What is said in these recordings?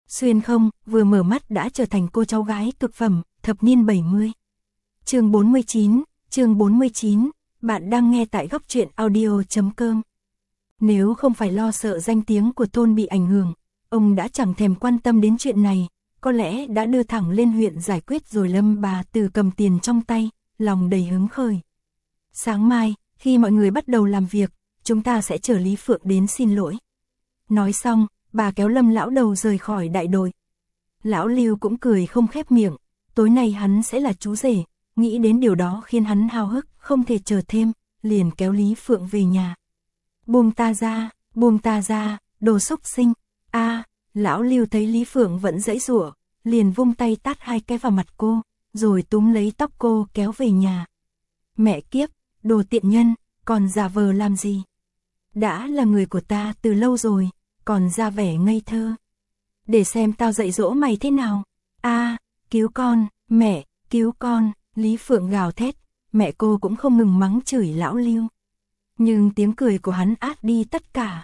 Xuyên không, vừa mở mắt đã trở thành cô cháu gái cực phẩm, thập niên 70. Chương 49, bạn đang nghe tại góc truyện audio.com. Nếu không phải lo sợ danh tiếng của thôn bị ảnh hưởng, ông đã chẳng thèm quan tâm đến chuyện này, có lẽ đã đưa thẳng lên huyện giải quyết rồi. Lâm bà Từ cầm tiền trong tay, lòng đầy hứng khởi. Sáng mai, khi mọi người bắt đầu làm việc, chúng ta sẽ chở Lý Phượng đến xin lỗi. Nói xong, bà kéo Lâm lão đầu rời khỏi đại đội. Lão Lưu cũng cười không khép miệng, tối nay hắn sẽ là chú rể, nghĩ đến điều đó khiến hắn háo hức, không thể chờ thêm, liền kéo Lý Phượng về nhà. Buông ta ra, đồ xúc sinh. Lão Lưu thấy Lý Phượng vẫn giãy giụa, liền vung tay tát 2 cái vào mặt cô, rồi túm lấy tóc cô kéo về nhà. Mẹ kiếp, đồ tiện nhân, còn giả vờ làm gì? Đã là người của ta từ lâu rồi, còn ra vẻ ngây thơ. Để xem tao dạy dỗ mày thế nào. Cứu con, mẹ, cứu con, Lý Phượng gào thét, mẹ cô cũng không ngừng mắng chửi lão Lưu. Nhưng tiếng cười của hắn át đi tất cả.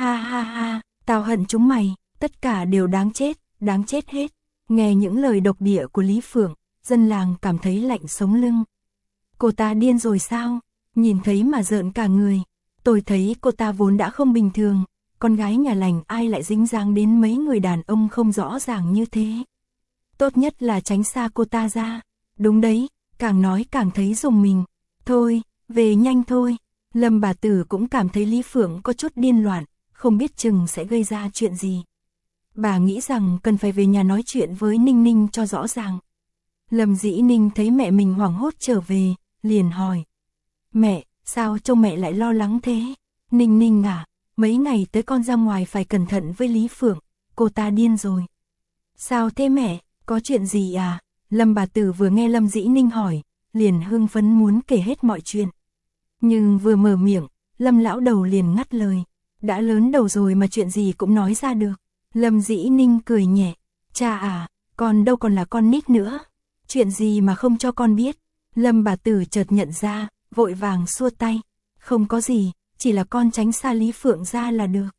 Ha, tao hận chúng mày, tất cả đều đáng chết hết. Nghe những lời độc địa của Lý Phượng, dân làng cảm thấy lạnh sống lưng. Cô ta điên rồi sao? Nhìn thấy mà rợn cả người. Tôi thấy cô ta vốn đã không bình thường, con gái nhà lành ai lại dính dáng đến mấy người đàn ông không rõ ràng như thế. Tốt nhất là tránh xa cô ta ra. Đúng đấy, càng nói càng thấy rùng mình. Thôi, về nhanh thôi. Lâm bà Tử cũng cảm thấy Lý Phượng có chút điên loạn, không biết chừng sẽ gây ra chuyện gì. Bà nghĩ rằng cần phải về nhà nói chuyện với Ninh Ninh cho rõ ràng. Lâm Dĩ Ninh thấy mẹ mình hoảng hốt trở về, liền hỏi. Mẹ, sao trông mẹ lại lo lắng thế? Ninh Ninh à, mấy ngày tới con ra ngoài phải cẩn thận với Lý Phượng, cô ta điên rồi. Sao thế mẹ, có chuyện gì à? Lâm bà Tử vừa nghe Lâm Dĩ Ninh hỏi, liền hưng phấn muốn kể hết mọi chuyện. Nhưng vừa mở miệng, Lâm lão đầu liền ngắt lời. Đã lớn đầu rồi mà chuyện gì cũng nói ra được. Lâm Dĩ Ninh cười nhẹ. Cha à, con đâu còn là con nít nữa. Chuyện gì mà không cho con biết. Lâm bà Tử chợt nhận ra, vội vàng xua tay. Không có gì, chỉ là con tránh xa Lý Phượng ra là được.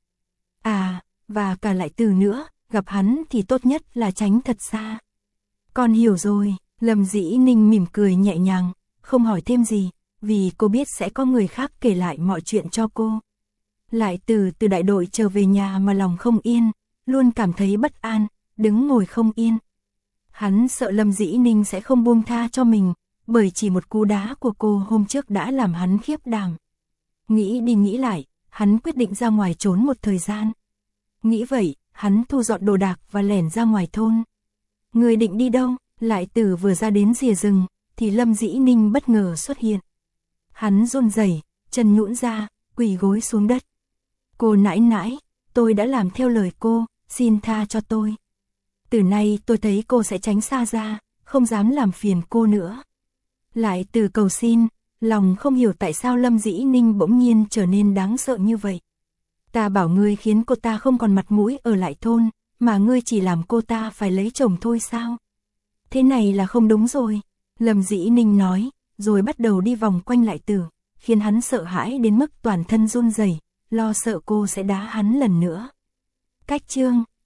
Và cả lại Từ nữa, gặp hắn thì tốt nhất là tránh thật xa. Con hiểu rồi. Lâm Dĩ Ninh mỉm cười nhẹ nhàng, không hỏi thêm gì, vì cô biết sẽ có người khác kể lại mọi chuyện cho cô. Lại từ đại đội trở về nhà mà lòng không yên, luôn cảm thấy bất an, đứng ngồi không yên. Hắn sợ Lâm Dĩ Ninh sẽ không buông tha cho mình, bởi chỉ một cú đá của cô hôm trước đã làm hắn khiếp đảm. Nghĩ đi nghĩ lại, hắn quyết định ra ngoài trốn một thời gian. Nghĩ vậy, hắn thu dọn đồ đạc và lẻn ra ngoài thôn. Người định đi đâu? Lại Từ vừa ra đến rìa rừng, thì Lâm Dĩ Ninh bất ngờ xuất hiện. Hắn run rẩy, chân nhũn ra, quỳ gối xuống đất. Cô nãi nãi, tôi đã làm theo lời cô, xin tha cho tôi. Từ nay tôi thấy cô sẽ tránh xa ra, không dám làm phiền cô nữa. Lại Từ cầu xin, lòng không hiểu tại sao Lâm Dĩ Ninh bỗng nhiên trở nên đáng sợ như vậy. Ta bảo ngươi khiến cô ta không còn mặt mũi ở lại thôn, mà ngươi chỉ làm cô ta phải lấy chồng thôi sao? Thế này là không đúng rồi. Lâm Dĩ Ninh nói, rồi bắt đầu đi vòng quanh Lại Từ, khiến hắn sợ hãi đến mức toàn thân run rẩy, lo sợ cô sẽ đá hắn lần nữa. Cách chương